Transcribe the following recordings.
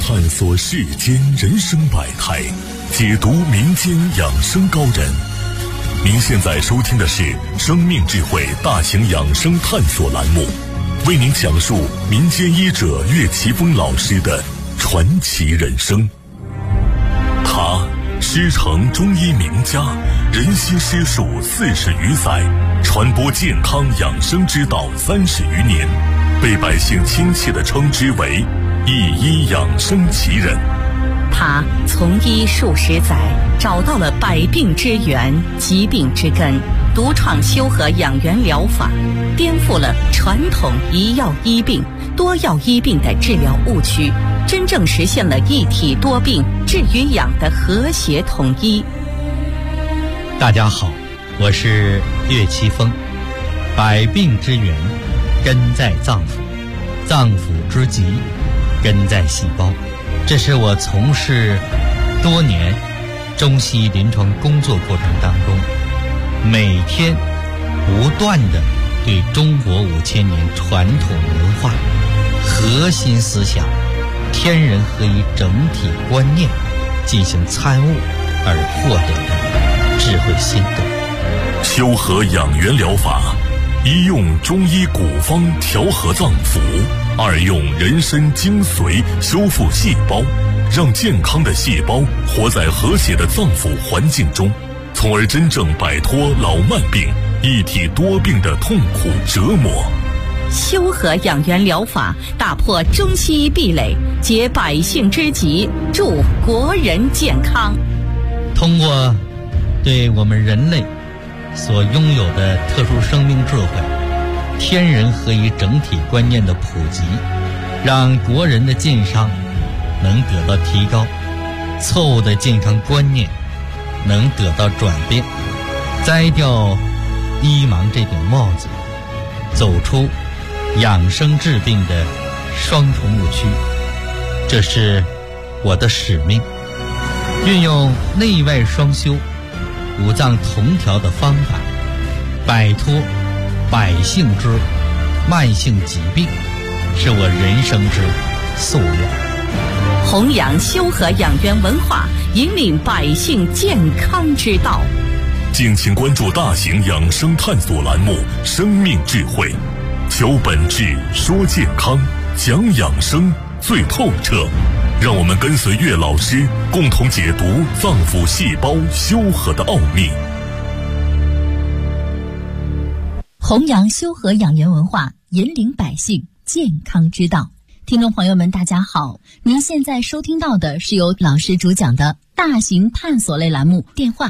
探索世间人生百态，解读民间养生高人。您现在收听的是生命智慧大型养生探索栏目，为您讲述民间医者岳奇峰老师的传奇人生。他师承中医名家，人心师术40余载，传播健康养生之道30余年，被百姓亲切地称之为一医养生奇人。 他从医数十载，找到了百病之源、疾病之根，独创修和养元疗法，颠覆了传统一药医病、多药医病的治疗误区，真正实现了一体多病、治与养的和谐统一。 大家好，我是岳奇峰。百病之源根在脏腑，脏腑之疾根在细胞。这是我从事多年中西医临床工作过程当中，每天不断地对中国5000年传统文化核心思想天人合一整体观念进行参悟而获得的智慧心得。 修和养元疗法，一用中医古方调和脏腑，二用人参精髓修复细胞，让健康的细胞活在和谐的脏腑环境中，从而真正摆脱老慢病、一体多病的痛苦折磨。 修和养元疗法打破中西医壁垒，解百姓之急，助国人健康。 通过对我们人类所拥有的特殊生命智慧、天人合一整体观念的普及，让国人的健康能得到提高，错误的健康观念能得到转变，摘掉医盲这顶帽子，走出养生治病的双重误区。这是我的使命，运用内外双修、五脏同调的方法，摆脱百姓之慢性疾病，是我人生之夙愿。 弘扬修和养元文化，引领百姓健康之道。 敬请关注大型养生探索栏目《生命智慧》，求本质，说健康，讲养生最透彻。让我们跟随岳老师，共同解读脏腑细胞修和的奥秘。 弘扬修和养元文化，引领百姓健康之道。听众朋友们大家好，您现在收听到的是由老师主讲的大型探索类栏目，电话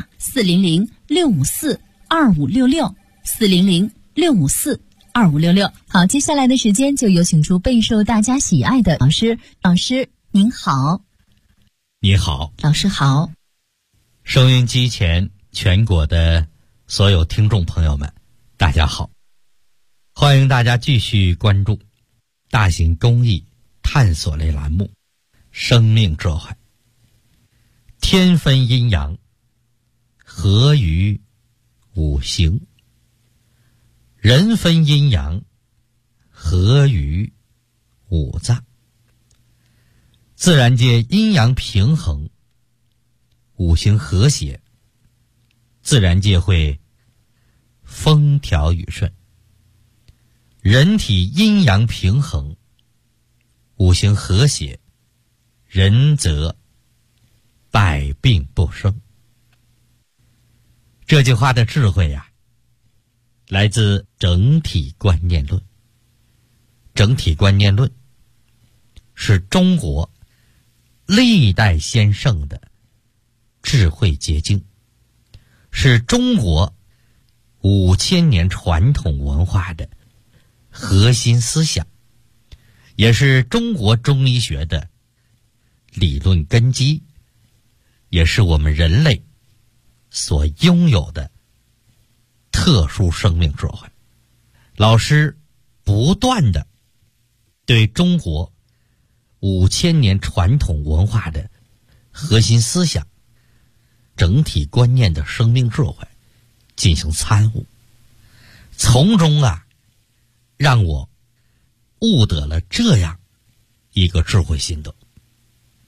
400-654-2566 400-654-2566。好，接下来的时间就有请出备受大家喜爱的老师。老师您好。 你好。 老师好。 收音机前全国的所有听众朋友们大家好，欢迎大家继续关注大型公益探索类栏目《生命智慧》。天分阴阳，合于五行；人分阴阳，合于五脏。自然界阴阳平衡，五行和谐，自然界会风调雨顺。人体阴阳平衡，五行和谐，人则百病不生。这句话的智慧呀，来自整体观念论。整体观念论是中国历代先圣的智慧结晶，是中国5000年传统文化的核心思想，也是中国中医学的理论根基，也是我们人类所拥有的特殊生命智慧。老师不断地对中国5000年传统文化的核心思想、整体观念的生命智慧进行参悟，从中让我悟得了这样一个智慧心得。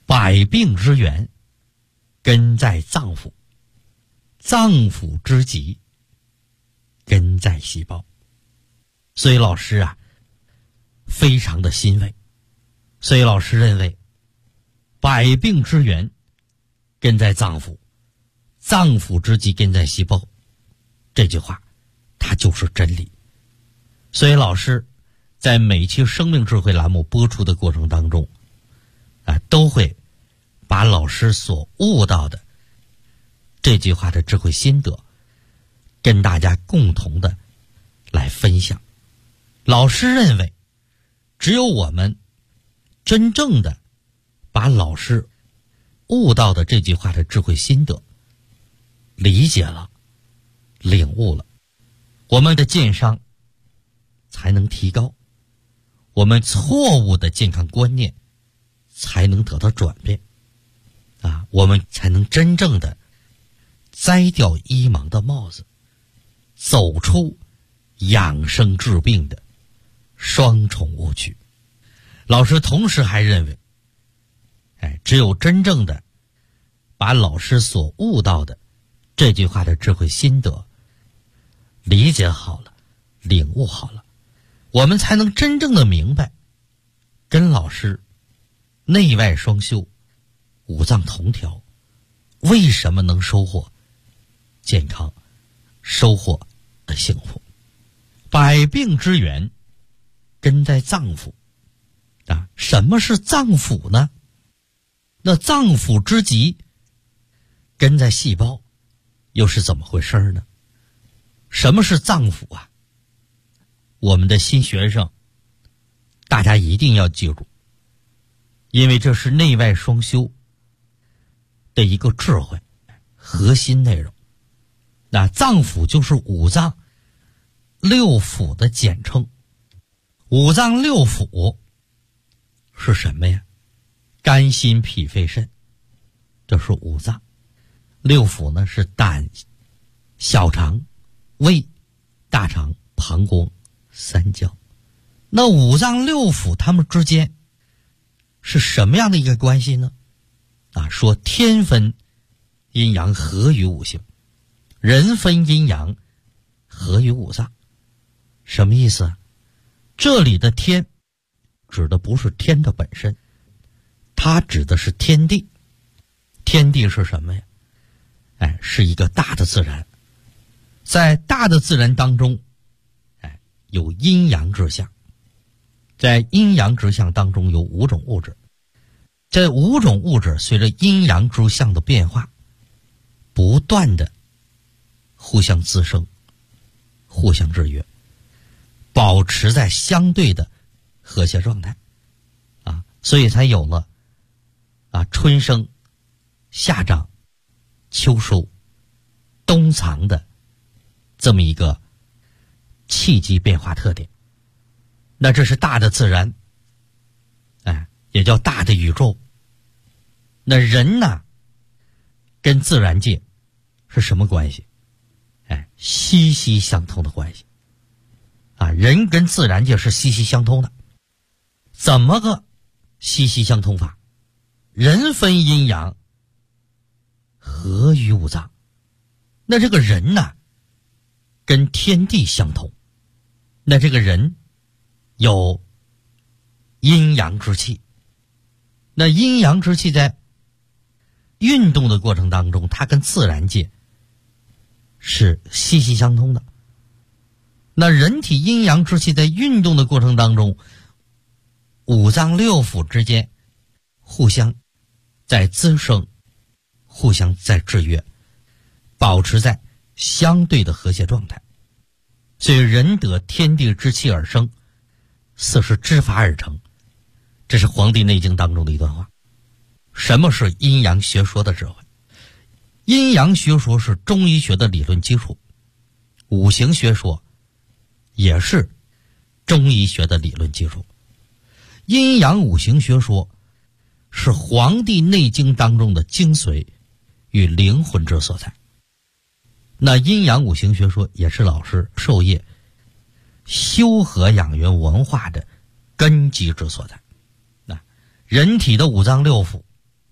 百病之源根在脏腑，脏腑之疾根在细胞。所以老师啊非常的欣慰，所以老师认为百病之源根在脏腑，脏腑之疾根在细胞，这句话它就是真理。所以老师在每期生命智慧栏目播出的过程当中都会把老师所悟到的这句话的智慧心得跟大家共同的来分享。老师认为只有我们真正的把老师悟到的这句话的智慧心得理解了，领悟了，我们的健商才能提高，我们错误的健康观念才能得到转变我们才能真正的摘掉医盲的帽子，走出养生治病的双重误区。老师同时还认为只有真正的把老师所悟到的这句话的智慧心得理解好了，领悟好了，我们才能真正的明白跟老师内外双修，五脏同调，为什么能收获健康，收获的幸福。百病之源根在脏腑什么是脏腑呢？那脏腑之疾根在细胞，又是怎么回事呢？什么是脏腑我们的新学生大家一定要记住，因为这是内外双修的一个智慧核心内容。脏腑就是五脏六腑的简称。五脏六腑是什么呀？肝心脾肺肾，这是五脏。六腑呢是胆、小肠、胃、大肠、膀胱、三焦。那五脏六腑它们之间是什么样的一个关系呢？说天分阴阳合于五行，人分阴阳合于五脏。什么意思？这里的天指的不是天的本身，它指的是天地。天地是什么呀？是一个大的自然。在大的自然当中有阴阳之象，在阴阳之象当中有五种物质，这五种物质随着阴阳之象的变化不断的互相滋生，互相制约，保持在相对的和谐状态所以才有了春生夏长秋收冬藏的这么一个气机变化特点。那这是大的自然也叫大的宇宙。那人呢跟自然界是什么关系？息息相通的关系人跟自然界是息息相通的。怎么个息息相通法？人分阴阳合于五脏。那这个人呢跟天地相通，那这个人有阴阳之气。那阴阳之气在运动的过程当中，它跟自然界是息息相通的。那人体阴阳之气在运动的过程当中，五脏六腑之间互相在滋生，互相在制约，保持在相对的和谐状态。所以人得天地之气而生，四时之法而成。这是《黄帝内经》当中的一段话。什么是阴阳学说的智慧？阴阳学说是中医学的理论基础，五行学说也是中医学的理论基础。阴阳五行学说是《黄帝内经》当中的精髓与灵魂之所在。那阴阳五行学说也是老师授业修和养元文化的根基之所在。人体的五脏六腑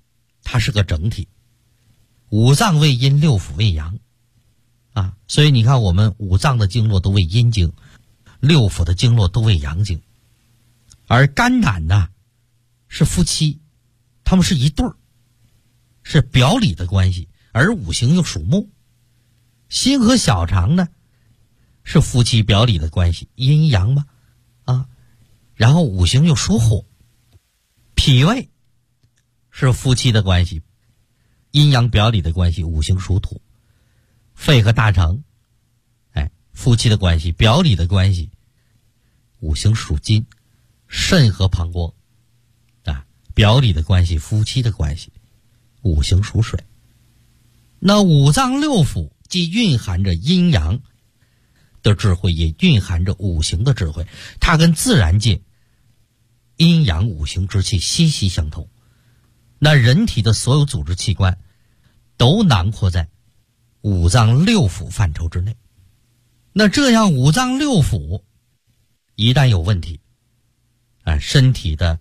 它是个整体，五脏为阴，六腑为阳啊，所以你看我们五脏的经络都为阴经，六腑的经络都为阳经。而肝胆呢是夫妻，他们是一对儿，是表里的关系，而五行又属木。心和小肠呢是夫妻表里的关系，阴阳嘛啊，然后五行又属火。脾胃是夫妻的关系，阴阳表里的关系，五行属土。肺和大肠夫妻的关系，表里的关系，五行属金。肾和膀胱表里的关系，夫妻的关系，五行属水。那五脏六腑既蕴含着阴阳的智慧，也蕴含着五行的智慧，它跟自然界阴阳五行之气息息相通。那人体的所有组织器官都囊括在五脏六腑范畴之内。那这样五脏六腑一旦有问题，身体的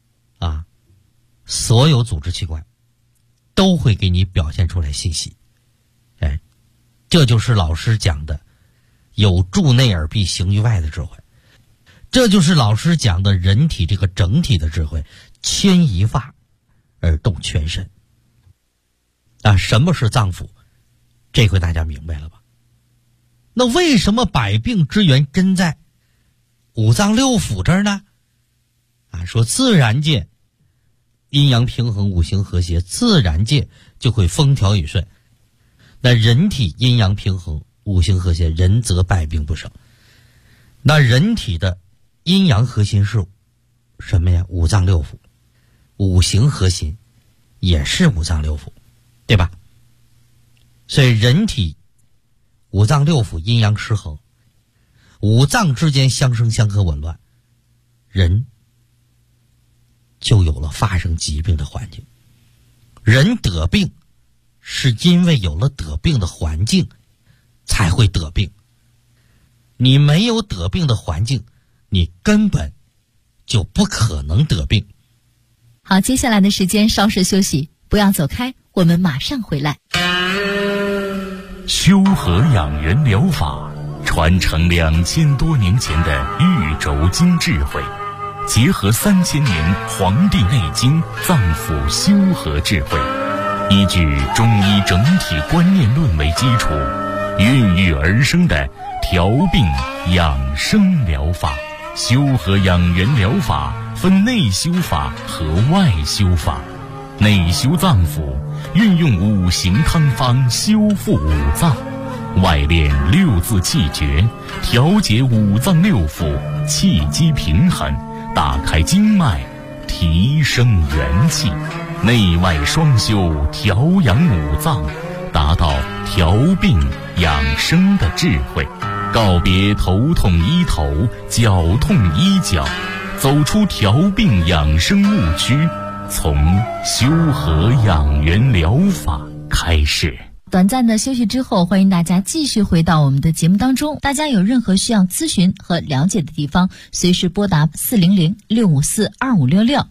所有组织器官都会给你表现出来信息。这就是老师讲的有助内而必行于外的智慧，这就是老师讲的人体这个整体的智慧，牵一发而动全身。什么是脏腑？这回大家明白了吧？那为什么百病之源根在五脏六腑这儿呢？说自然界阴阳平衡，五行和谐，自然界就会风调雨顺。那人体阴阳平衡，五行和谐，人则百病不生。那人体的阴阳核心是什么呀？五脏六腑。五行核心也是五脏六腑，对吧？所以人体五脏六腑阴阳失衡，五脏之间相生相克紊乱，人就有了发生疾病的环境。人得病是因为有了得病的环境才会得病，你没有得病的环境，你根本就不可能得病。 好，接下来的时间稍事休息，不要走开，我们马上回来。 修和养元疗法传承2000多年前的玉轴经智慧，结合3000年《黄帝内经》脏腑修和智慧，依据中医整体观念论为基础，孕育而生的调病养生疗法。修和养元疗法分内修法和外修法。内修脏腑，运用五行汤方修复五脏；外练六字气诀，调节五脏六腑，气机平衡，打开经脉，提升元气。内外双修，调养五脏，达到调病养生的智慧。告别头痛医头，脚痛医脚，走出调病养生误区，从修和养元疗法开始。 短暂的休息之后，欢迎大家继续回到我们的节目当中。大家有任何需要咨询和了解的地方，随时拨打400-654-2566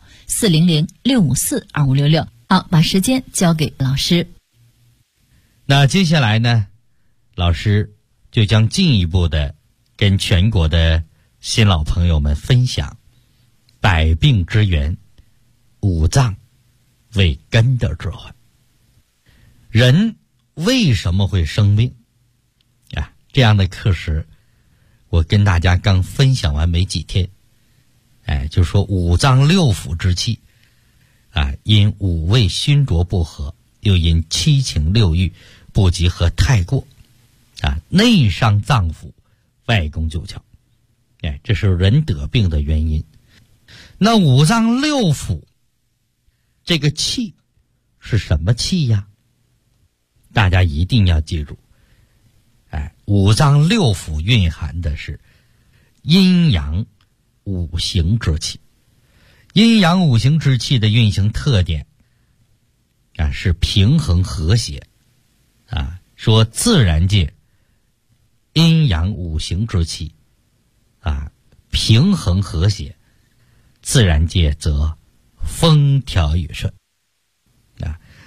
400-654-2566。好，把时间交给老师。 那接下来呢，老师就将进一步的跟全国的新老朋友们分享百病之源，五脏为根的智慧。人为什么会生病这样的课时我跟大家刚分享完没几天，就说五脏六腑之气因五味熏浊不和，又因七情六欲不及和太过内伤脏腑，外攻九窍，这是人得病的原因。那五脏六腑这个气是什么气呀？大家一定要记住，五脏六腑蕴含的是阴阳五行之气。阴阳五行之气的运行特点是平衡和谐说自然界阴阳五行之气平衡和谐，自然界则风调雨顺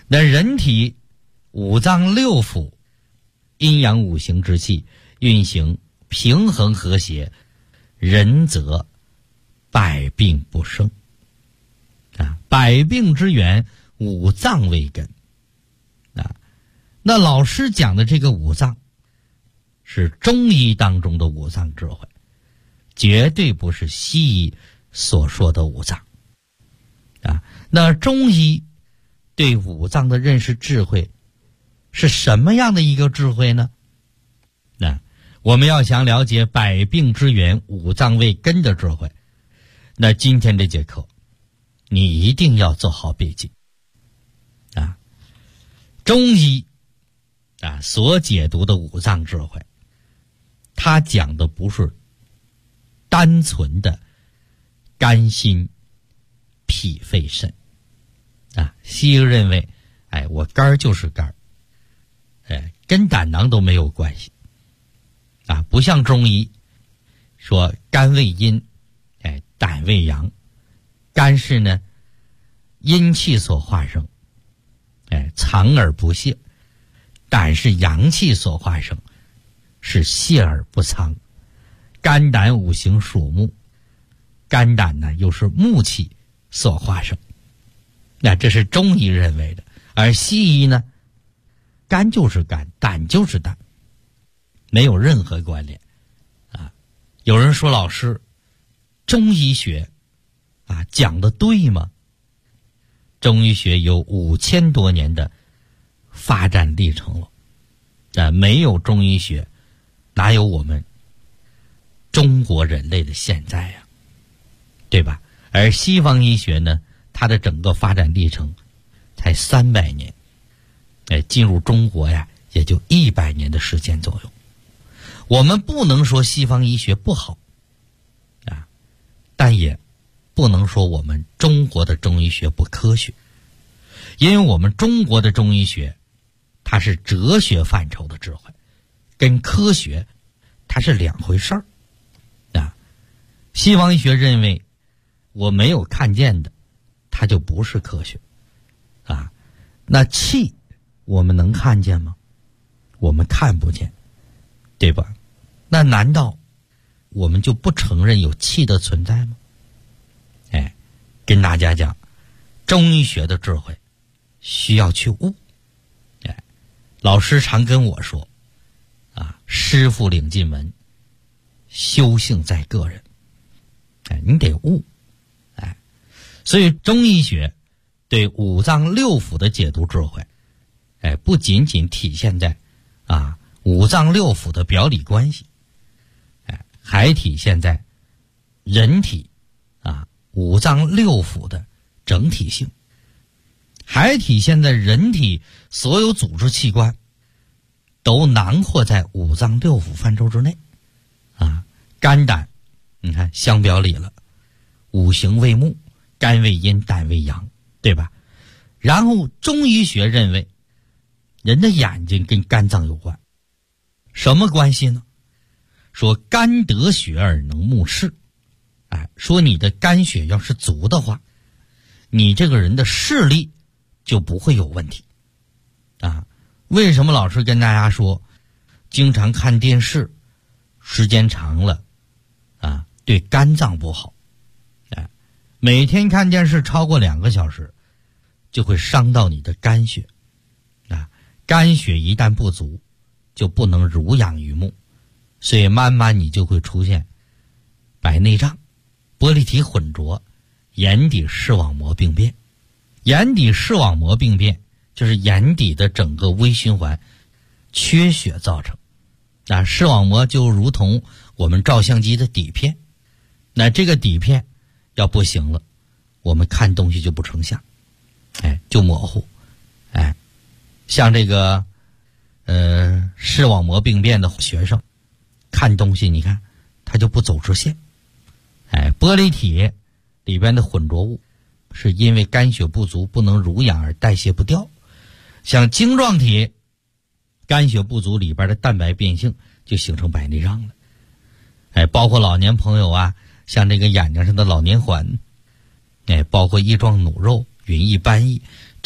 那人体五脏六腑阴阳五行之气运行平衡和谐，人则百病不生啊！百病之源，五脏为根啊！那老师讲的这个五脏，是中医当中的五脏智慧，绝对不是西医所说的五脏啊！那中医对五脏的认识智慧是什么样的一个智慧呢？那我们要想了解百病之源，五脏为根的智慧，那今天这节课你一定要做好笔记啊！中医啊所解读的五脏智慧，它讲的不是单纯的肝心脾肺肾啊。西医认为我肝儿就是肝儿，跟胆囊都没有关系啊，不像中医说肝为阴，胆为阳。肝是呢阴气所化生，藏而不泄；胆是阳气所化生，是泄而不藏。肝胆五行属木，肝胆呢又是木气所化生。那这是中医认为的，而西医呢，肝就是肝，胆就是胆，没有任何关联啊。有人说老师，中医学啊讲的对吗？中医学有5000多年的发展历程了，没有中医学，哪有我们中国人类的现在呀，对吧？而西方医学呢，它的整个发展历程才300年，进入中国呀也就100年的时间左右。我们不能说西方医学不好啊，但也不能说我们中国的中医学不科学，因为我们中国的中医学它是哲学范畴的智慧，跟科学它是两回事儿啊。西方医学认为我没有看见的它就不是科学啊。那气我们能看见吗？我们看不见，对吧？那难道我们就不承认有气的存在吗？跟大家讲，中医学的智慧需要去悟。老师常跟我说啊，师傅领进门，修行在个人。你得悟。所以中医学对五脏六腑的解读智慧，不仅仅体现在五脏六腑的表里关系，还体现在人体五脏六腑的整体性，还体现在人体所有组织器官都囊括在五脏六腑范畴之内肝胆你看相表里了，五行为木，肝为阴，胆为阳，对吧？然后中医学认为人的眼睛跟肝脏有关，什么关系呢？说肝得血而能目视，说你的肝血要是足的话，你这个人的视力就不会有问题为什么老师跟大家说经常看电视时间长了对肝脏不好每天看电视超过2个小时就会伤到你的肝血肝血一旦不足就不能濡养于目，所以慢慢你就会出现白内障、玻璃体混浊、眼底视网膜病变。眼底视网膜病变就是眼底的整个微循环缺血造成。视网膜就如同我们照相机的底片，那这个底片要不行了，我们看东西就不成像，就模糊。像这个视网膜病变的学生看东西，你看他就不走直线。玻璃体里边的混浊物是因为肝血不足不能濡养而代谢不掉。像晶状体肝血不足里边的蛋白变性就形成白内障了。包括老年朋友像这个眼睛上的老年环，包括翼状弩肉、云翳斑翳，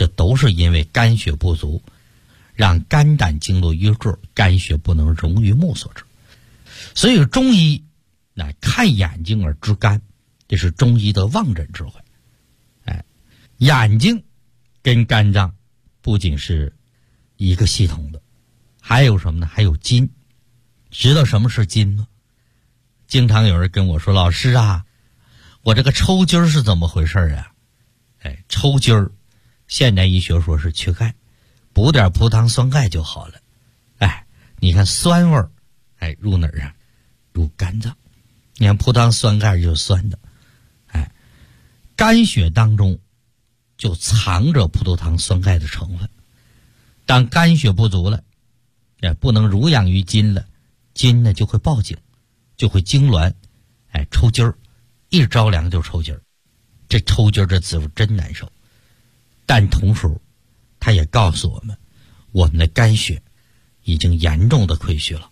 这都是因为肝血不足，让肝胆经络淤滞，肝血不能溶于目所致。所以中医看眼睛而知肝，这是中医的望诊智慧。眼睛跟肝脏不仅是一个系统的，还有什么呢？还有筋。知道什么是筋吗？经常有人跟我说，老师啊，我这个抽筋是怎么回事啊？抽筋儿，现代医学说是缺钙，补点葡萄酸钙就好了。你看酸味儿，入哪儿啊？入肝脏。你看葡萄酸钙就是酸的，肝血当中就藏着葡萄糖酸钙的成分。当肝血不足了，不能濡养于筋了，筋呢就会报警，就会痉挛，抽筋儿，一着凉就抽筋儿。这抽筋儿这滋味真难受。但同时它也告诉我们，我们的肝血已经严重的亏虚了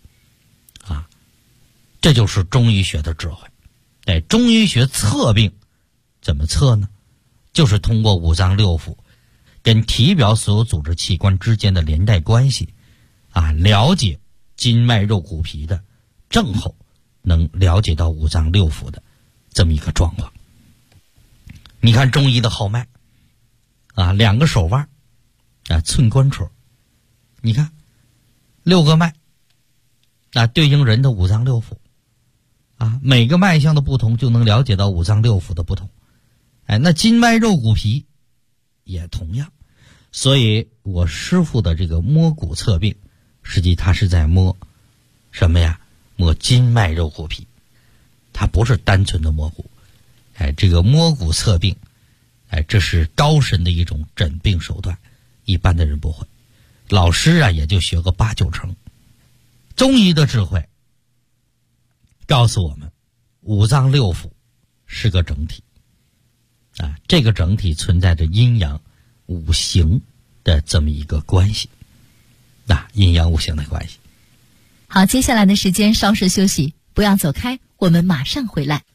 这就是中医学的智慧。中医学测病怎么测呢？就是通过五脏六腑跟体表所有组织器官之间的连带关系了解筋脉肉骨皮的症候，能了解到五脏六腑的这么一个状况。你看中医的号脉2个手腕寸关尺，你看6个脉对应人的五脏六腑每个脉象的不同就能了解到五脏六腑的不同。那筋脉肉骨皮也同样。所以我师父的这个摸骨测病，实际他是在摸什么呀？摸筋脉肉骨皮，他不是单纯的摸骨。这个摸骨测病这是高深的一种诊病手段，一般的人不会。老师也就学个8、9成。中医的智慧告诉我们，五脏六腑是个整体这个整体存在着阴阳五行的这么一个关系阴阳五行的关系。 好，接下来的时间稍事休息，不要走开，我们马上回来。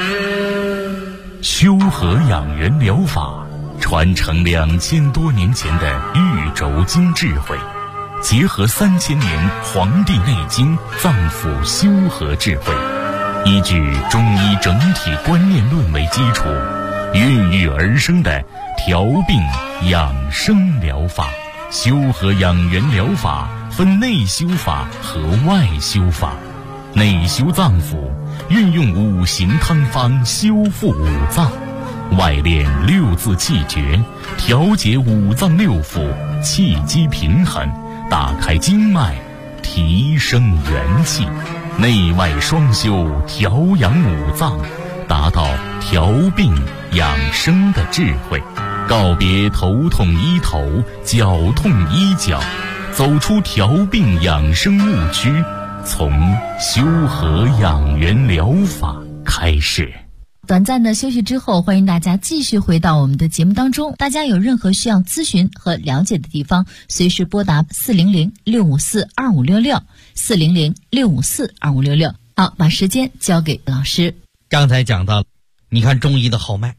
修和养元疗法传承2000多年前的玉轴经智慧，结合3000年《黄帝内经》脏腑修和智慧，依据中医整体观念论为基础，孕育而生的调病养生疗法。修和养元疗法分内修法和外修法。内修脏腑，运用五行汤方修复五脏；外练6字气诀，调节五脏六腑，气机平衡，打开经脉，提升元气。内外双修，调养五脏，达到调病养生的智慧。告别头痛医头，脚痛医脚，走出调病养生误区，从修和养元疗法开始。 短暂的休息之后，欢迎大家继续回到我们的节目当中。大家有任何需要咨询和了解的地方，随时拨打400-654-2566 400-654-2566。好，把时间交给老师。 刚才讲到，你看中医的号脉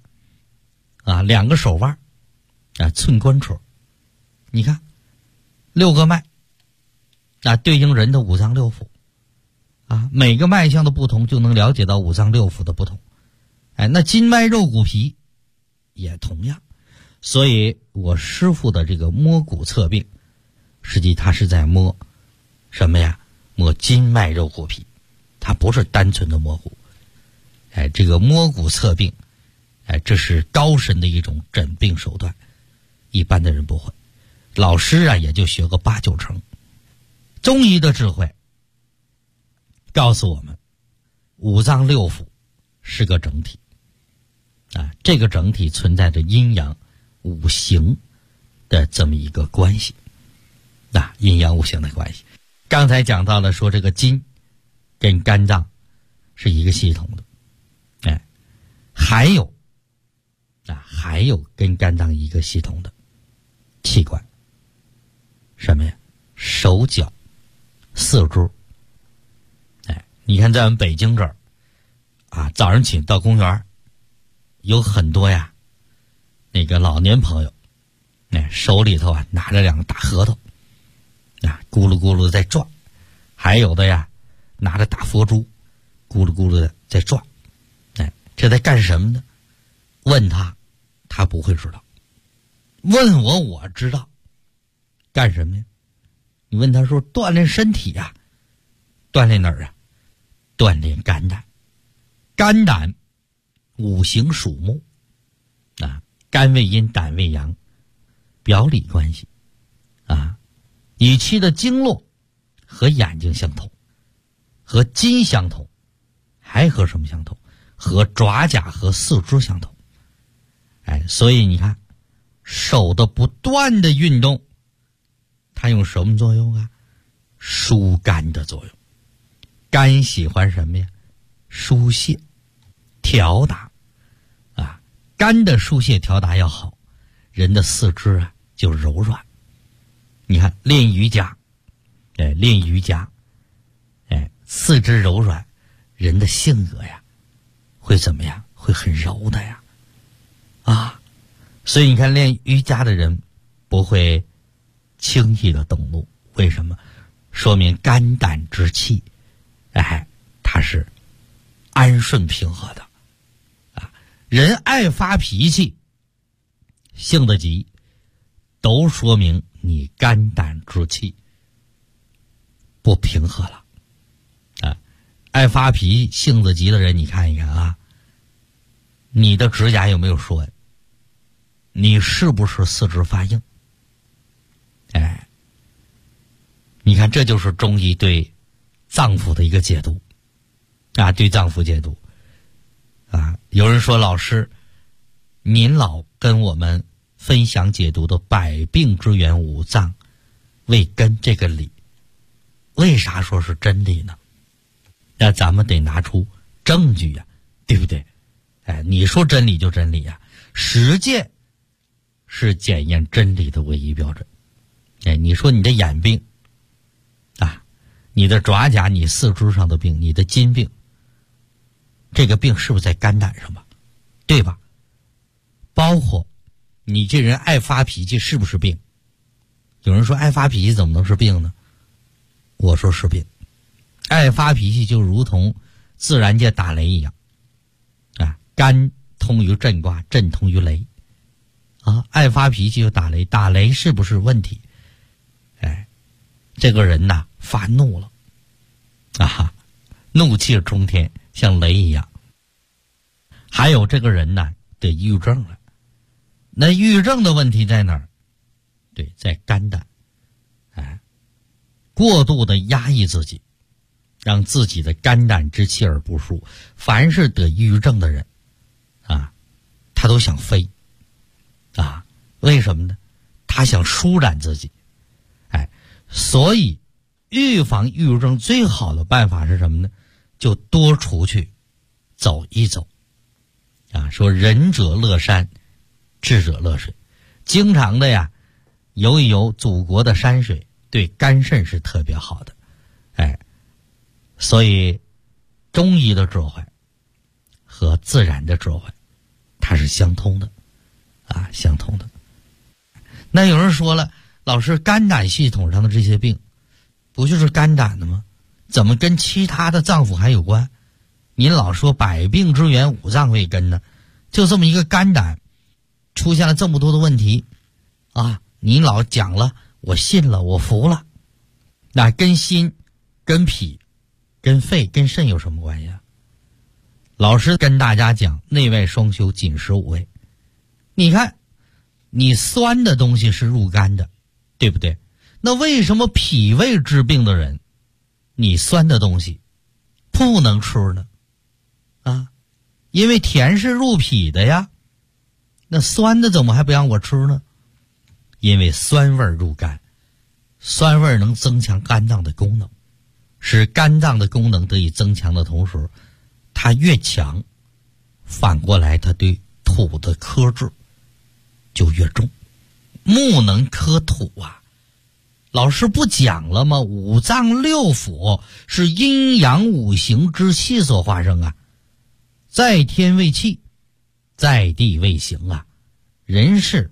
2个手腕寸关尺，你看6个脉对应人的五脏六腑每个脉象的不同就能了解到五脏六腑的不同。那筋脉肉骨皮也同样。所以我师父的这个摸骨测病，实际他是在摸什么呀？摸筋脉肉骨皮，他不是单纯的摸骨。这个摸骨测病这是高深的一种诊病手段，一般的人不会。老师也就学个8、9成。中医的智慧告诉我们，五脏六腑是个整体这个整体存在着阴阳五行的这么一个关系阴阳五行的关系。刚才讲到了说这个筋跟肝脏是一个系统的还有跟肝脏一个系统的器官，什么呀？手脚四肢。你看在我们北京这儿早上起到公园有很多那个老年朋友手里头啊拿着2个大核桃啊，咕噜咕噜在转，还有的呀拿着大佛珠，咕噜咕噜的在转。这在干什么呢？问他不会知道，问我知道。干什么呀？你问他说锻炼身体呀，锻炼哪儿啊？锻炼肝胆。肝胆五行属木啊，肝为阴，胆为阳，表里关系啊。乙期的经络和眼睛相同，和筋相同，还和什么相同？和爪甲和四肢相同。所以你看手的不断的运动，它用什么作用啊？疏肝的作用。肝喜欢什么呀？疏泄调达啊。肝的疏泄调达要好，人的四肢啊就柔软。你看练瑜伽，四肢柔软，人的性格呀会怎么样？会很柔的呀啊。所以你看练瑜伽的人不会轻易的动怒，为什么？说明肝胆之气它是安顺平和的啊。人爱发脾气，性子急，都说明你肝胆之气不平和了啊。爱发脾气性子急的人，你看一看啊，你的指甲有没有说？你是不是四肢发硬？你看这就是中医对脏腑的一个解读啊，对脏腑解读啊。有人说老师您老跟我们分享解读的百病之源五脏为根这个理，为啥说是真理呢？那咱们得拿出证据呀，对不对？你说真理就真理呀，实践是检验真理的唯一标准。你说你的眼病啊，你的爪甲，你四肢上的病，你的筋病，这个病是不是在肝胆上吧？对吧？包括你这人爱发脾气是不是病？有人说爱发脾气怎么能是病呢？我说是病。爱发脾气就如同自然界打雷一样啊，肝通于震卦，震通于雷啊，爱发脾气就打雷，打雷是不是问题？这个人呐发怒了啊，怒气冲天，像雷一样。还有这个人呢得抑郁症了，那抑郁症的问题在哪儿？对，在肝胆。过度的压抑自己，让自己的肝胆之气而不舒。凡是得抑郁症的人啊，他都想飞啊，为什么呢？他想舒展自己。所以预防抑郁症最好的办法是什么呢？就多出去走一走啊。说仁者乐山，智者乐水，经常的呀游一游祖国的山水，对肝肾是特别好的。所以中医的智慧和自然的智慧它是相通的啊，相通的。那有人说了，老师，肝胆系统上的这些病不就是肝胆的吗？怎么跟其他的脏腑还有关？您老说百病之源五脏为根呢，就这么一个肝胆出现了这么多的问题啊！您老讲了，我信了，我服了。那跟心、跟脾、跟肺、跟肾有什么关系啊？老师跟大家讲，内外双修，紧实五味。你看，你酸的东西是入肝的，对不对？那为什么脾胃治病的人，你酸的东西不能吃呢？啊，因为甜是入脾的呀，那酸的怎么还不让我吃呢？因为酸味入肝，酸味能增强肝脏的功能，使肝脏的功能得以增强的同时，它越强，反过来它对土的克制就越重。木能克土啊，老师不讲了吗？五脏六腑是阴阳五行之气所化生啊，在天为气，在地为形啊。人是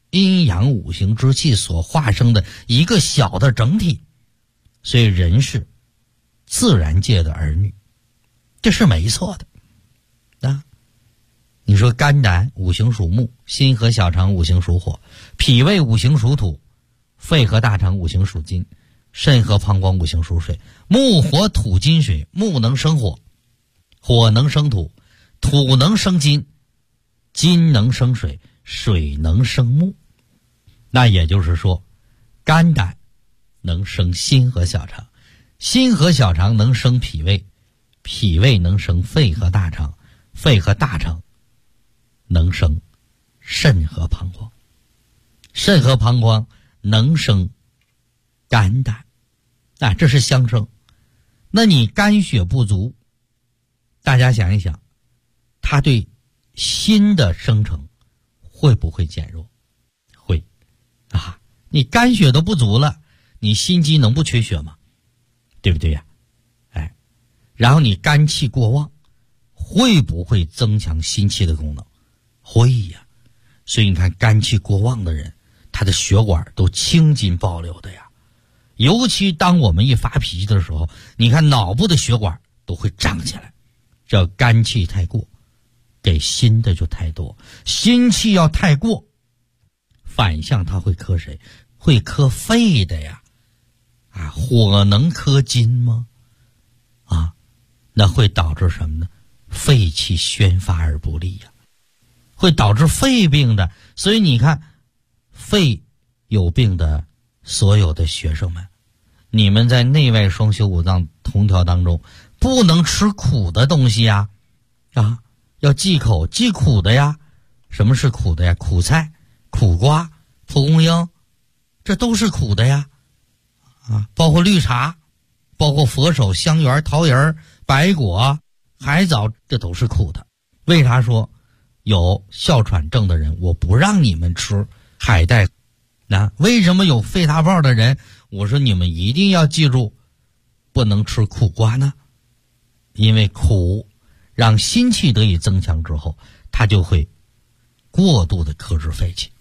阴阳五行之气所化生的一个小的整体，所以人是自然界的儿女，这是没错的啊。你说肝胆五行属木，心和小肠五行属火，脾胃五行属土，肺和大肠五行属金，肾和膀胱五行属水。木火土金水，木能生火，火能生土，土能生金，金能生水，水能生木。那也就是说，肝胆能生心和小肠，心和小肠能生脾胃，脾胃能生肺和大肠，肺和大肠能生肾和膀胱，肾和膀胱能生肝胆，这是相生。那你肝血不足，大家想一想，它对心的生成会不会减弱？会啊！你肝血都不足了，你心肌能不缺血吗？对不对呀？然后你肝气过旺，会不会增强心气的功能？会呀。所以你看肝气过旺的人，他的血管都青筋暴流的呀。尤其当我们一发脾气的时候，你看脑部的血管都会胀起来，这肝气太过，给心的就太多。心气要太过，反向它会克谁？会克肺的呀。火能克金吗？那会导致什么呢？肺气宣发而不利呀，会导致肺病的。所以你看，肺有病的所有的学生们，你们在内外双修五脏同调当中，不能吃苦的东西呀，要忌口，忌苦的呀。什么是苦的呀？苦菜、苦瓜、蒲公英，这都是苦的呀。包括绿茶，包括佛手、香橼、桃仁、白果、海藻，这都是苦的。为啥说有哮喘症的人我不让你们吃海带？为什么有肺大泡的人我说你们一定要记住不能吃苦瓜呢？因为苦让心气得以增强之后，它就会过度的克制肺气。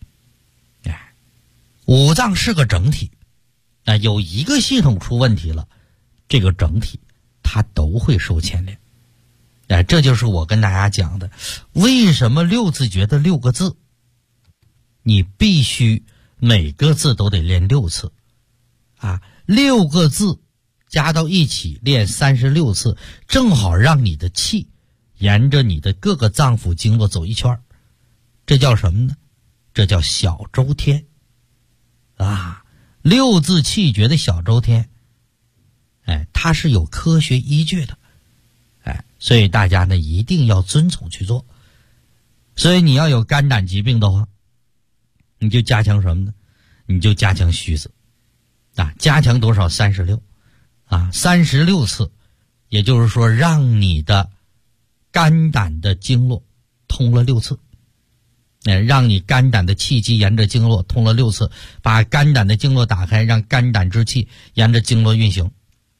五脏是个整体，有一个系统出问题了，这个整体它都会受牵连。这就是我跟大家讲的，为什么六字诀的6个字你必须每个字都得练6次，6个字加到一起练36次，正好让你的气沿着你的各个脏腑经络走一圈。这叫什么呢？这叫小周天6字气诀的小周天，它是有科学依据的，所以大家呢一定要遵从去做。所以你要有肝胆疾病的话，你就加强什么呢？你就加强虚子，加强多少？36， 36次，也就是说让你的肝胆的经络通了6次。让你肝胆的气机沿着经络通了6次，把肝胆的经络打开，让肝胆之气沿着经络运行，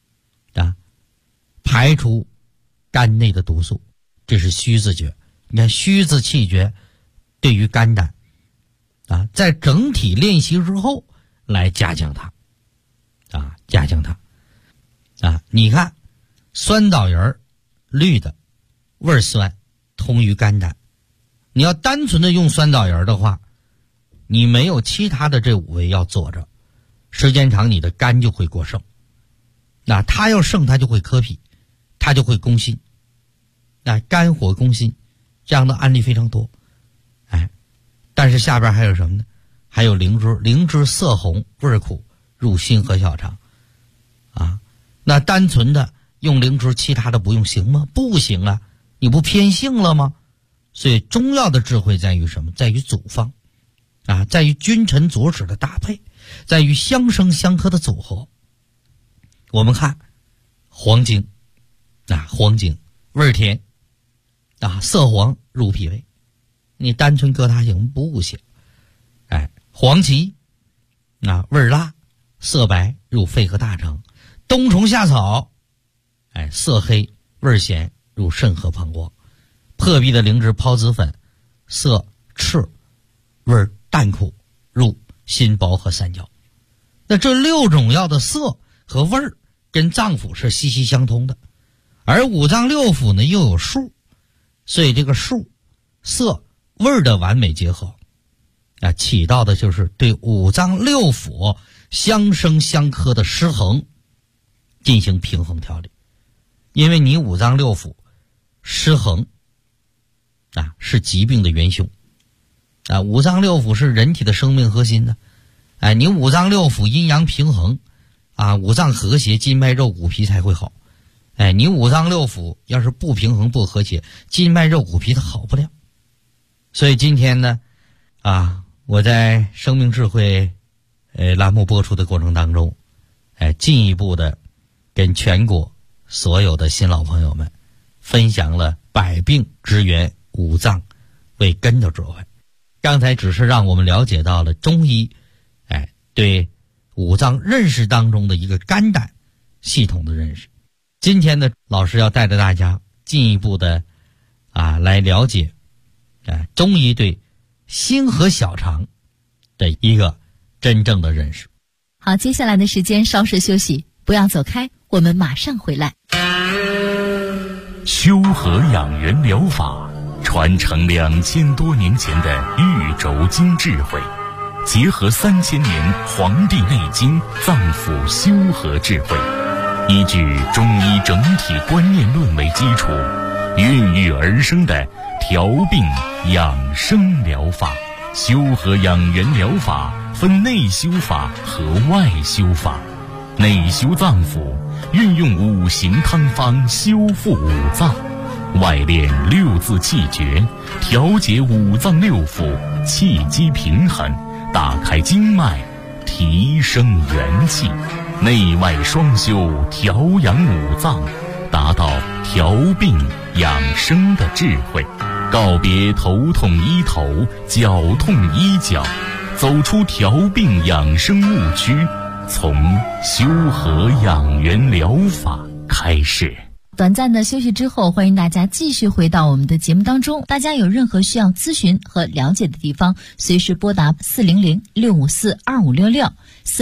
排除肝内的毒素，这是虚字诀。你看虚字气诀对于肝胆在整体练习之后来加强它，加强它你看酸枣仁绿的味儿酸，通于肝胆。你要单纯的用酸枣仁的话，你没有其他的这5味要做着，时间长你的肝就会过盛，它要盛它就会克脾，它就会攻心，肝火攻心，这样的案例非常多。但是下边还有什么呢？还有灵芝，灵芝色红味苦，入心和小肠那单纯的用灵芝，其他的不用行吗？不行啊，你不偏性了吗？所以中药的智慧在于什么？在于组方在于君臣佐使的搭配，在于相生相克的组合。我们看黄精黄精味儿甜色黄入脾胃，你单纯搁它行不行？黄芪味儿辣，色白入肺和大肠。冬虫夏草色黑味儿咸，入肾和膀胱。破壁的灵芝孢子粉，色赤味儿淡苦， 入心包和三焦。那这6种药的色和味儿跟脏腑是息息相通的，而五脏六腑呢又有数，所以这个数、色、味儿的完美结合起到的就是对五脏六腑相生相克的失衡进行平衡调理。因为你五脏六腑失衡是疾病的元凶五脏六腑是人体的生命核心呢。你五脏六腑阴阳平衡五脏和谐，筋脉肉骨皮才会好。你五脏六腑要是不平衡不和谐，筋脉肉骨皮它好不了。所以今天呢我在生命智慧栏目播出的过程当中进一步的跟全国所有的新老朋友们分享了百病之源五脏为根的智慧。刚才只是让我们了解到了中医对五脏认识当中的一个肝胆系统的认识。今天呢，老师要带着大家进一步的来了解中医对心和小肠的一个真正的认识。 好，接下来的时间稍事休息，不要走开，我们马上回来。 修和养元疗法传承2000多年前的玉轴经智慧，结合3000年《黄帝内经》脏腑修和智慧，依据中医整体观念论为基础，孕育而生的调病养生疗法。修和养元疗法分内修法和外修法。内修脏腑，运用五行汤方修复五脏；外练6字气诀，调节五脏六腑，气机平衡，打开经脉，提升元气。内外双修，调养五脏，达到调病养生的智慧。告别头痛医头，脚痛医脚，走出调病养生误区，从修和养元疗法开始。 短暂的休息之后，欢迎大家继续回到我们的节目当中。大家有任何需要咨询和了解的地方，随时拨打400-654-2566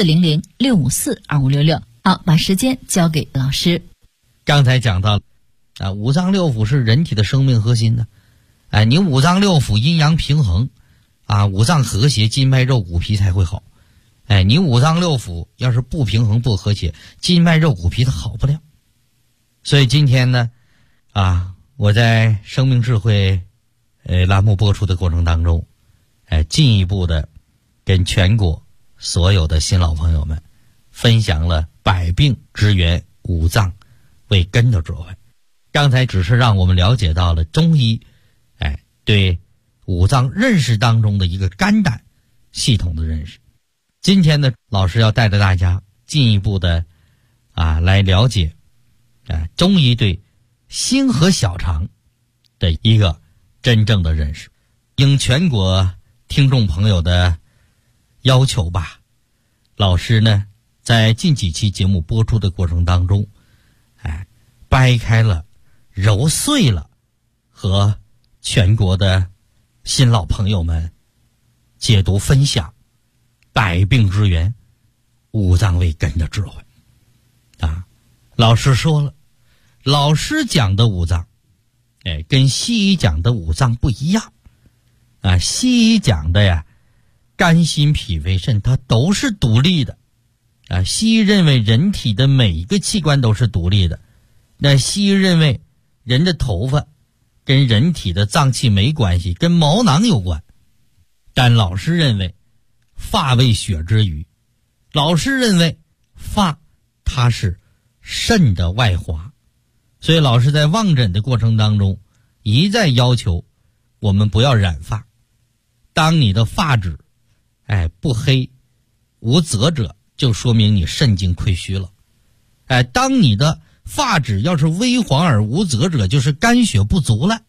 400-654-2566。好，把时间交给老师。 刚才讲到五脏六腑是人体的生命核心呢。你五脏六腑阴阳平衡五脏和谐，筋脉肉骨皮才会好。你五脏六腑要是不平衡不和谐，筋脉肉骨皮它好不了。所以今天呢我在生命智慧栏目播出的过程当中进一步的跟全国所有的新老朋友们分享了百病之源五脏为根的智慧。刚才只是让我们了解到了中医对五脏认识当中的一个肝胆系统的认识。今天呢，老师要带着大家进一步的来了解中医对心和小肠的一个真正的认识。应全国听众朋友的要求吧，老师呢在近几期节目播出的过程当中掰开了揉碎了和全国的新老朋友们解读分享百病之源五脏为根的智慧老师说了，老师讲的五脏跟西医讲的五脏不一样西医讲的肝心脾肺肾它都是独立的西医认为人体的每一个器官都是独立的，那西医认为人的头发跟人体的脏器没关系，跟毛囊有关。但老师认为发为血之余，老师认为发它是肾的外华，所以老师在望诊的过程当中一再要求我们不要染发。当你的发质不黑无泽者，就说明你肾经亏虚了。当你的发质要是微黄而无泽者，就是肝血不足了。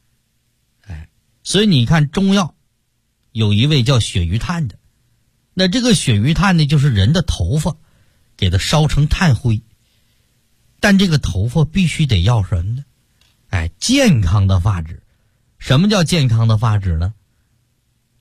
所以你看中药有一味叫鳕鱼炭的，那这个鳕鱼炭呢，就是人的头发给它烧成炭灰，但这个头发必须得要什么呢？健康的发质。什么叫健康的发质呢？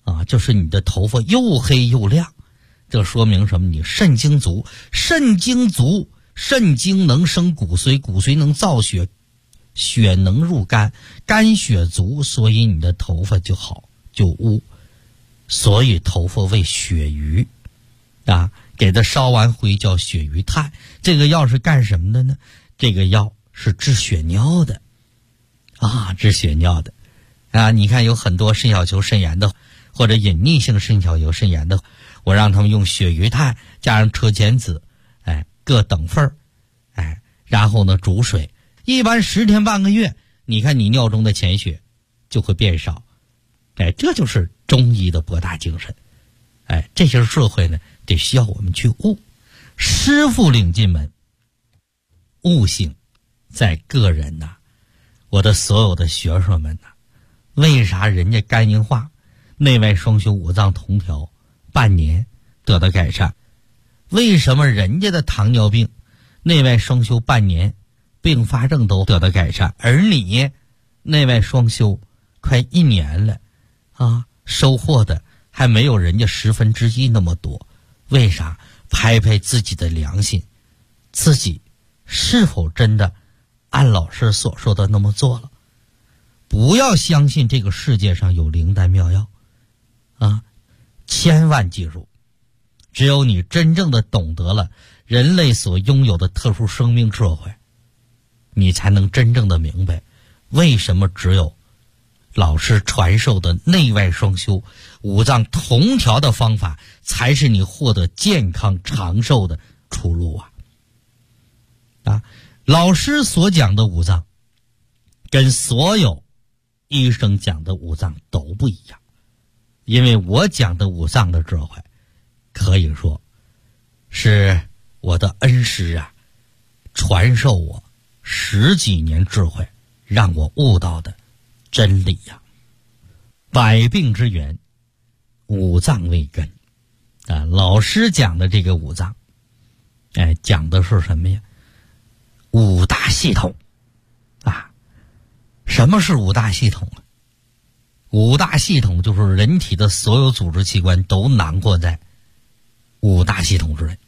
啊，就是你的头发又黑又亮，这说明什么？你肾精足，肾精足，肾精能生骨髓，骨髓能造血，血能入肝，肝血足，所以你的头发就好就乌。所以头发为血瘀啊，给它烧完灰叫血瘀炭。这个药是干什么的呢？这个药是治血尿的啊，治血尿的啊。你看有很多肾小球肾炎的或者隐匿性肾小球肾炎的，我让他们用血瘀炭加上车前子，各等份儿，然后呢煮水，一般10天半个月，你看你尿中的潜血就会变少。这就是中医的博大精深。这些智慧呢，得需要我们去悟。师傅领进门，悟性在个人呐。我的所有的学生们呐，为啥人家肝硬化、内外双修、五脏同调半年得到改善？为什么人家的糖尿病、内外双修半年并发症都得到改善，而你内外双修快1年了啊，收获的还没有人家1/10那么多？为啥？拍拍自己的良心，自己是否真的按老师所说的那么做了？不要相信这个世界上有灵丹妙药啊！千万记住，只有你真正的懂得了人类所拥有的特殊生命智慧，你才能真正的明白为什么只有老师传授的内外双修、五脏同调的方法才是你获得健康长寿的出路啊！老师所讲的五脏跟所有医生讲的五脏都不一样，因为我讲的五脏的智慧可以说是我的恩师啊传授我10几年智慧，让我悟到的真理呀。百病之源，五脏为根啊。老师讲的这个五脏，讲的是什么呀？五大系统啊。什么是五大系统啊？五大系统就是人体的所有组织器官都囊括在五大系统之内。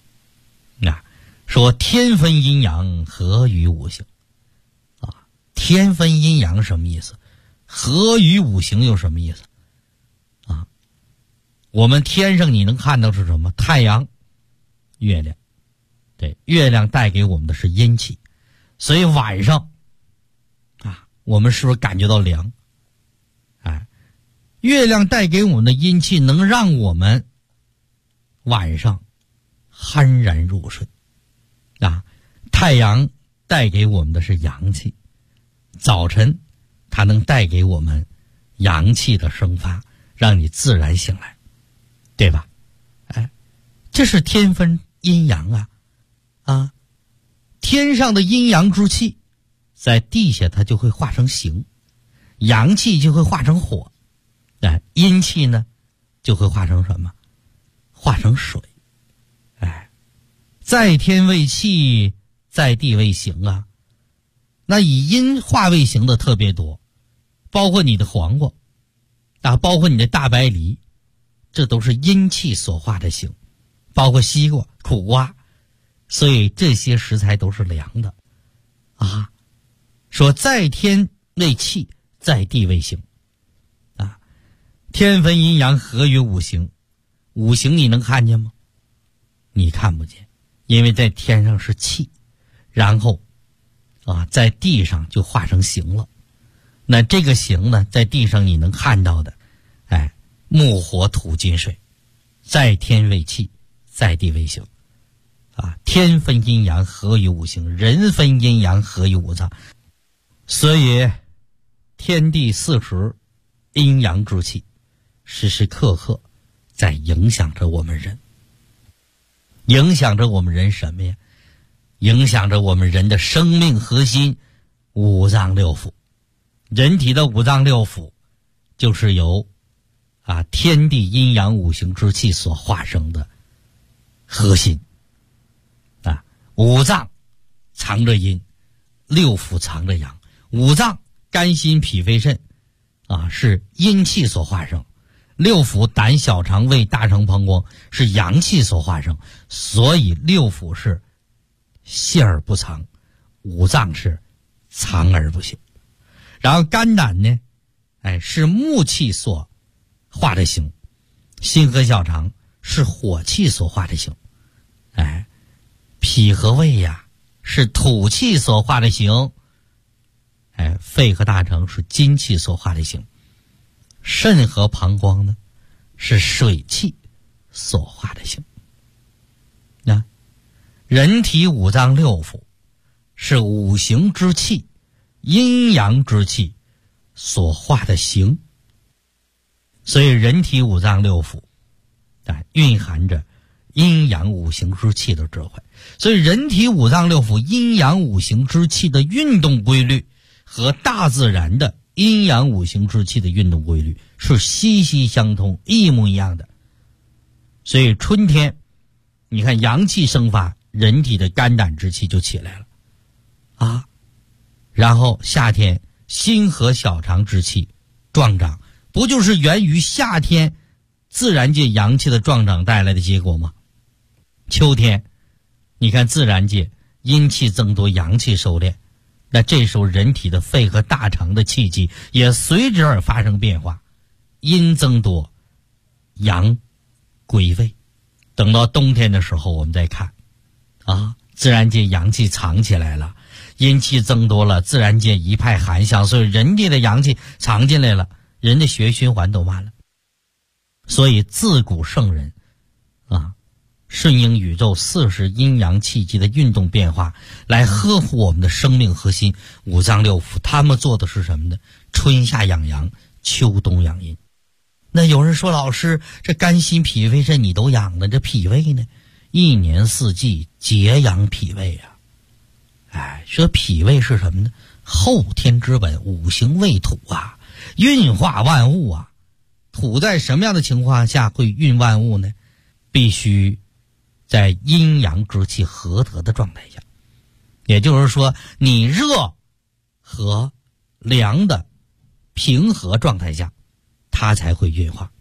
说天分阴阳，合于五行啊。天分阴阳什么意思？合于五行又什么意思啊？我们天上你能看到是什么？太阳、月亮。对，月亮带给我们的是阴气，所以晚上啊，我们是不是感觉到凉？月亮带给我们的阴气能让我们晚上酣然入睡啊。太阳带给我们的是阳气，早晨它能带给我们阳气的生发，让你自然醒来，对吧？这是天分阴阳啊。天上的阴阳之气在地下它就会化成形，阳气就会化成火，阴气呢就会化成什么？化成水。在天为气，在地为形啊。那以阴化为形的特别多，包括你的黄瓜包括你的大白梨，这都是阴气所化的形，包括西瓜、苦瓜，所以这些食材都是凉的啊。说在天为气，在地为形啊。天分阴阳，合于五行。五行你能看见吗？你看不见，因为在天上是气，然后在地上就化成形了。那这个形呢，在地上你能看到的，木火土金水，在天为气，在地为形啊。天分阴阳，合于五行；人分阴阳，合于五脏。所以天地40阴阳之气时时刻刻在影响着我们人。影响着我们人什么呀？影响着我们人的生命核心五脏六腑。人体的五脏六腑就是由天地阴阳五行之气所化生的核心五脏藏着阴，六腑藏着阳。五脏肝心脾肺肾是阴气所化生， 六腑、胆、小肠、胃、大肠、膀胱是阳气所化生，所以六腑是泄而不藏，五脏是藏而不泄。然后肝胆呢，是木气所化的形，心和小肠是火气所化的形，脾和胃呀是土气所化的形，肺和大肠是金气所化的形，肾和膀胱呢是水气所化的形。那人体五脏六腑是五行之气、阴阳之气所化的形，所以人体五脏六腑蕴含着阴阳五行之气的智慧。所以人体五脏六腑阴阳五行之气的运动规律和大自然的阴阳五行之气的运动规律是息息相通，一模一样的。所以春天你看阳气生发，人体的肝胆之气就起来了然后夏天心和小肠之气壮长，不就是源于夏天自然界阳气的壮长带来的结果吗？秋天你看自然界阴气增多，阳气收敛，那这时候人体的肺和大肠的气机也随之而发生变化，阴增多，阳归位。等到冬天的时候我们再看自然界阳气藏起来了，阴气增多了，自然界一派寒象，所以人体的阳气藏进来了，人的血液循环都慢了。所以自古圣人顺应宇宙40阴阳气机的运动变化，来呵护我们的生命核心五脏六腑。他们做的是什么呢？春夏养阳，秋冬养阴。那有人说，老师，这肝心脾胃肾你都养了，这脾胃呢？一年四季节养脾胃说脾胃是什么呢？后天之本，五行为土运化万物土在什么样的情况下会运万物呢？必须在阴阳之气合得的状态下，也就是说你热和凉的平和状态下，它才会运化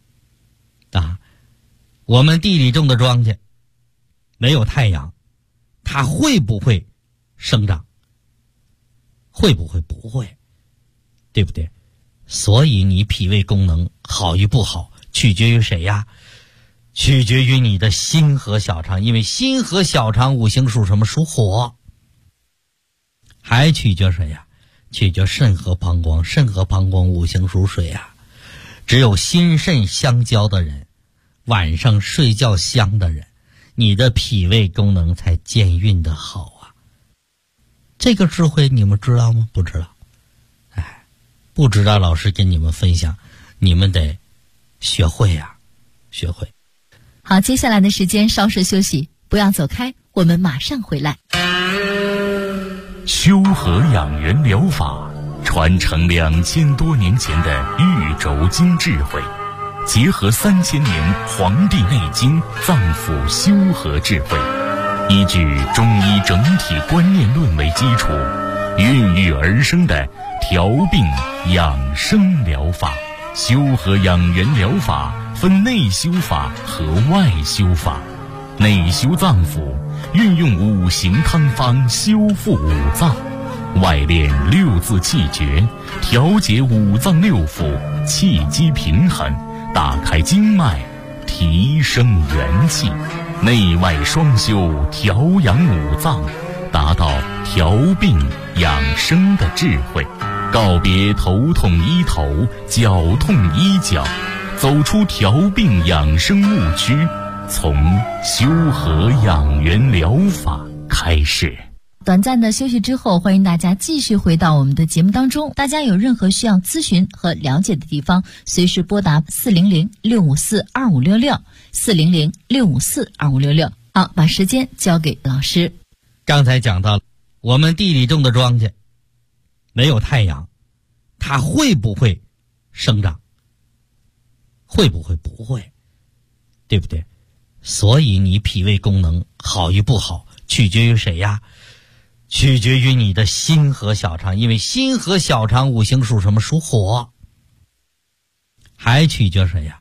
我们地里种的庄稼没有太阳，它会不会生长？会不会？不会，对不对？所以你脾胃功能好与不好取决于谁呀？取决于你的心和小肠，因为心和小肠五行属什么？属火。还取决谁呀？取决肾和膀胱，肾和膀胱五行属水只有心肾相交的人，晚上睡觉香的人，你的脾胃功能才健运的好这个智慧你们知道吗？不知道。不知道，老师跟你们分享，你们得学会学会。 好，接下来的时间稍事休息，不要走开，我们马上回来。 修和养元疗法传承2000多年前的玉轴经智慧，结合3000年《黄帝内经》脏腑修和智慧，依据中医整体观念论为基础，孕育而生的调病养生疗法。修和养元疗法分内修法和外修法。内修脏腑，运用五行汤方修复五脏；外练六字气诀，调节五脏六腑气机平衡，打开经脉，提升元气。内外双修，调养五脏，达到调病养生的智慧。告别头痛医头，脚痛医脚，走出调病养生误区，从修和养元疗法开始。 短暂的休息之后，欢迎大家继续回到我们的节目当中。大家有任何需要咨询和了解的地方，随时拨打400-654-2566 400-654-2566。好，把时间交给老师。 刚才讲到我们地里种的庄稼没有太阳，它会不会生长？会不会？不会，对不对？所以你脾胃功能好与不好取决于谁呀？取决于你的心和小肠，因为心和小肠五行属什么？属火。还取决谁呀？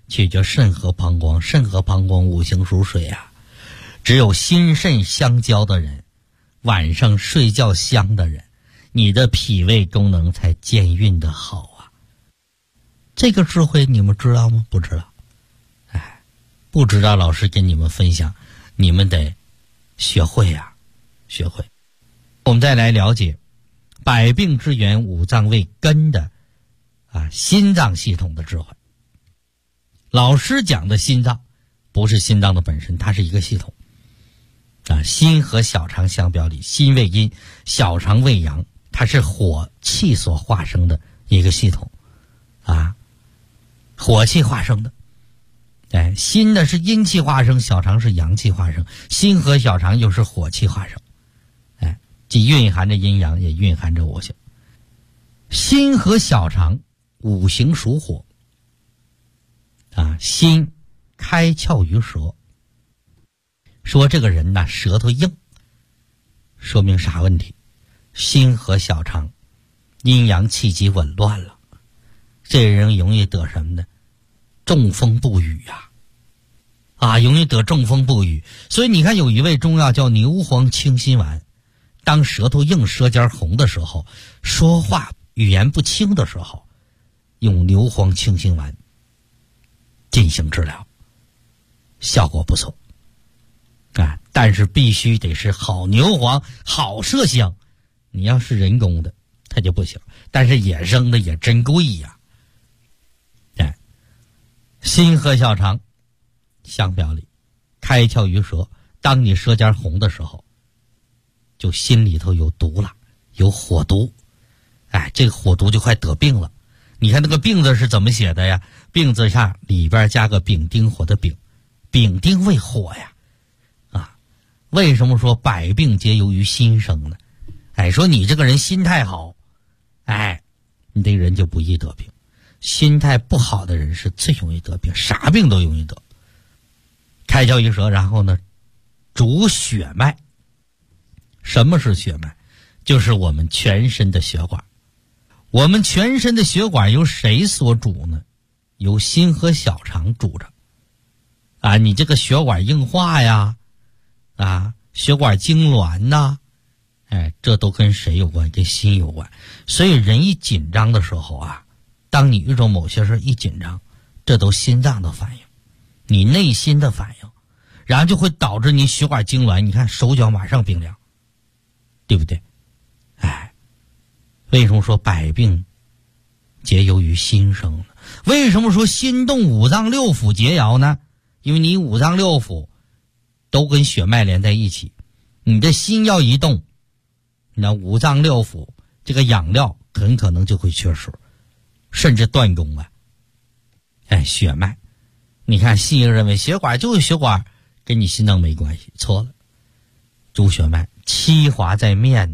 取决肾和膀胱，肾和膀胱五行属水啊，只有心肾相交的人，晚上睡觉香的人，你的脾胃功能才健运的好啊。这个智慧你们知道吗？不知道。不知道，老师跟你们分享，你们得学会呀，学会。我们再来了解百病之源五脏为根的心脏系统的智慧。老师讲的心脏不是心脏的本身，它是一个系统心和小肠相表里，心为阴，小肠为阳，它是火气所化生的一个系统火气化生的。心呢是阴气化生，小肠是阳气化生，心和小肠又是火气化生，既蕴含着阴阳，也蕴含着五行。心和小肠五行属火心开窍于舌，说这个人舌头硬，说明啥问题？心和小肠阴阳气机紊乱了，这人容易得什么呢？中风不语容易得中风不语。所以你看有一味中药叫牛黄清心丸，当舌头硬舌尖红的时候，说话语言不清的时候，用牛黄清心丸进行治疗，效果不错但是必须得是好牛黄好麝香，你要是人工的它就不行，但是野生的也真贵呀。心和小肠相表里，开窍于舌，当你舌尖红的时候，就心里头有毒了，有火毒，这个火毒就快得病了。你看那个病字是怎么写的呀？病字下里边加个丙丁火的丙，丙丁为火呀为什么说百病皆由于心生呢？说你这个人心态好，你这个人就不易得病。心态不好的人是最容易得病，啥病都容易得。开窍于舌，然后呢主血脉。什么是血脉？就是我们全身的血管。我们全身的血管由谁所主呢？由心和小肠主着你这个血管硬化呀血管痉挛这都跟谁有关？跟心有关。所以人一紧张的时候当你遇到某些事一紧张，这都心脏的反应，你内心的反应，然后就会导致你血管痉挛，你看手脚马上冰凉，对不对？为什么说百病皆由于心生呢？为什么说心动五脏六腑皆爻呢？因为你五脏六腑都跟血脉连在一起，你的心要一动，那五脏六腑这个养料很可能就会缺失，甚至断供血脉。你看西医认为血管就是血管，跟你心脏没关系，错了。主血脉，七华在面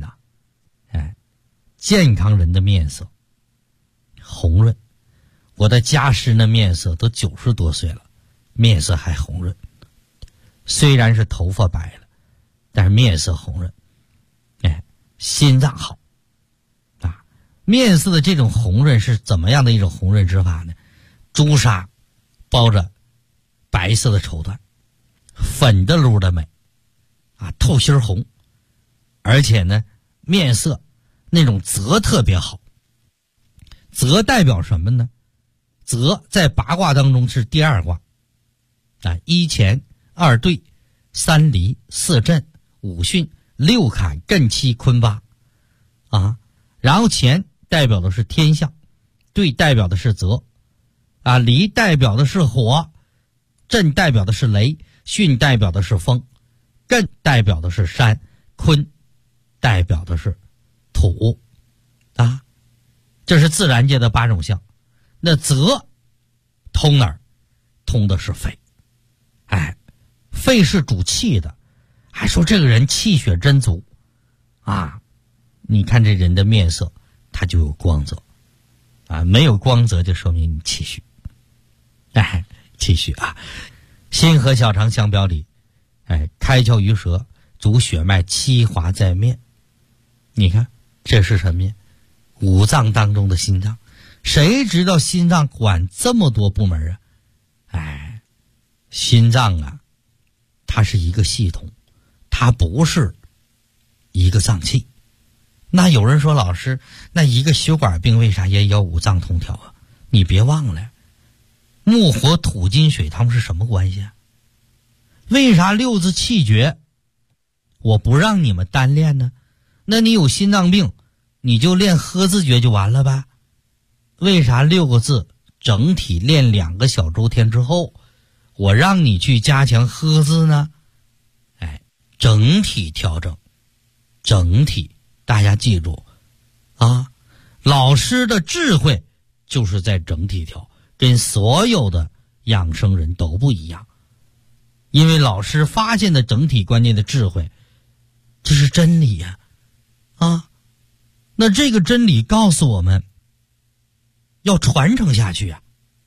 健康人的面色红润，我的家师的面色都90多岁了，面色还红润，虽然是头发白了，但是面色红润。心脏好面色的这种红润是怎么样的一种红润之法呢？朱砂包着白色的绸缎，粉的噜的美透心红，而且呢面色那种泽特别好。泽代表什么呢？泽在八卦当中是第二卦一乾二兑三离四震五巽六坎艮七坤八然后乾代表的是天象，兑代表的是泽离代表的是火，震代表的是雷，巽代表的是风，艮代表的是山，坤代表的是土这是自然界的8种象。那泽通哪儿？通的是肺肺是主气的，还说这个人气血真足你看这人的面色他就有光泽没有光泽就说明你气虚气虚心和小肠相表里开窍于舌，主血脉，七华在面。你看这是什么呀？五脏当中的心脏。谁知道心脏管这么多部门心脏啊，它是一个系统，它不是一个脏器。那有人说，老师，那一个血管病为啥也要五脏通调啊？你别忘了，木火土金水它们是什么关系啊？为啥六字气诀我不让你们单练呢？那你有心脏病你就练喝字诀就完了吧？为啥6个字整体练2个小周天之后，我让你去加强喝字呢？整体调整，整体，大家记住啊，老师的智慧就是在整体调，跟所有的养生人都不一样。因为老师发现的整体观念的智慧，这是真理呀！那这个真理告诉我们要传承下去啊！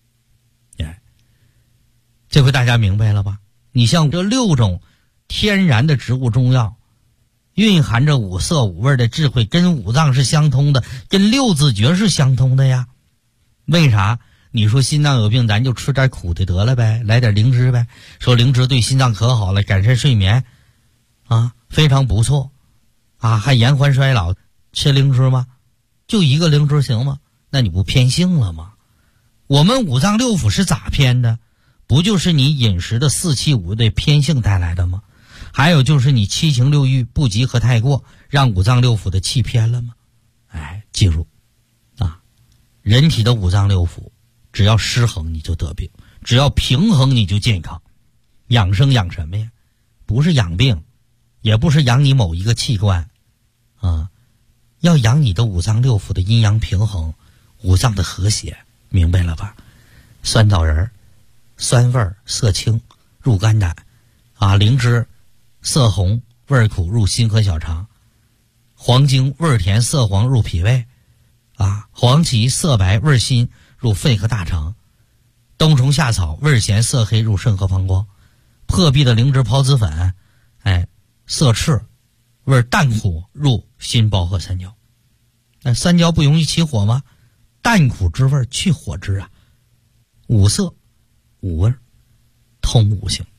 这回大家明白了吧？你像这6种天然的植物中药，蕴含着5色5味的智慧，跟5脏是相通的，跟6字诀是相通的呀。为啥？你说心脏有病，咱就吃点苦的得了呗，来点灵芝呗。说灵芝对心脏可好了，改善睡眠非常不错还延缓衰老。吃灵芝吗？就一个灵芝行吗？那你不偏性了吗？我们5脏6腑是咋偏的？不就是你饮食的4气5味的偏性带来的吗？还有就是你7情6欲不及和太过，让5脏6腑的气偏了吗？记住人体的5脏6腑只要失衡你就得病，只要平衡你就健康。养生养什么呀？不是养病，也不是养你某一个器官要养你的5脏6腑的阴阳平衡，5脏的和谐，明白了吧？酸枣仁酸味色清入肝胆灵芝色红味苦入心和小肠，黄精味甜色黄入脾胃黄芪色白味辛入肺和大肠，冬虫夏草味咸色黑入肾和膀胱，破壁的灵芝孢子粉色赤味淡苦入心包和三焦。那三焦不容易起火吗？淡苦之味去火之啊。5色5味通5行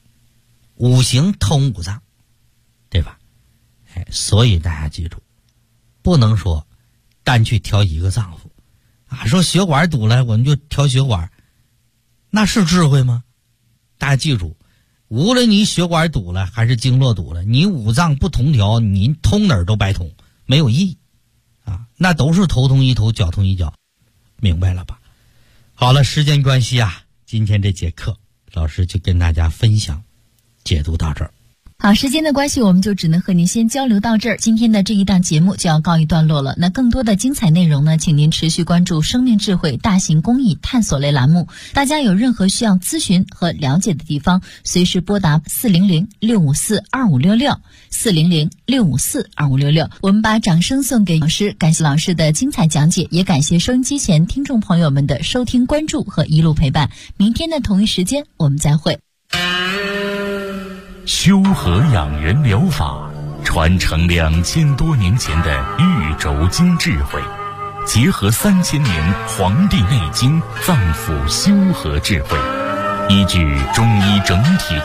，5行通5脏，对吧？所以大家记住，不能说单去调一个脏腑说血管堵了我们就调血管，那是智慧吗？大家记住，无论你血管堵了还是经络堵了，你5脏不同调，你通哪儿都白通，没有意义那都是头痛医头，脚痛医脚，明白了吧？好了，时间关系今天这节课老师就跟大家分享解读到这儿。 好，时间的关系，我们就只能和您先交流到这儿。今天的这一档节目就要告一段落了。那更多的精彩内容呢，请您持续关注生命智慧大型公益探索类栏目。大家有任何需要咨询和了解的地方，随时拨打400-654-2566 400-654-2566。我们把掌声送给老师，感谢老师的精彩讲解，也感谢收音机前听众朋友们的收听关注和一路陪伴。明天的同一时间我们再会。 修和养元疗法传承2000多年前的玉轴经智慧，结合3000年《黄帝内经》脏腑修和智慧，依据中医整体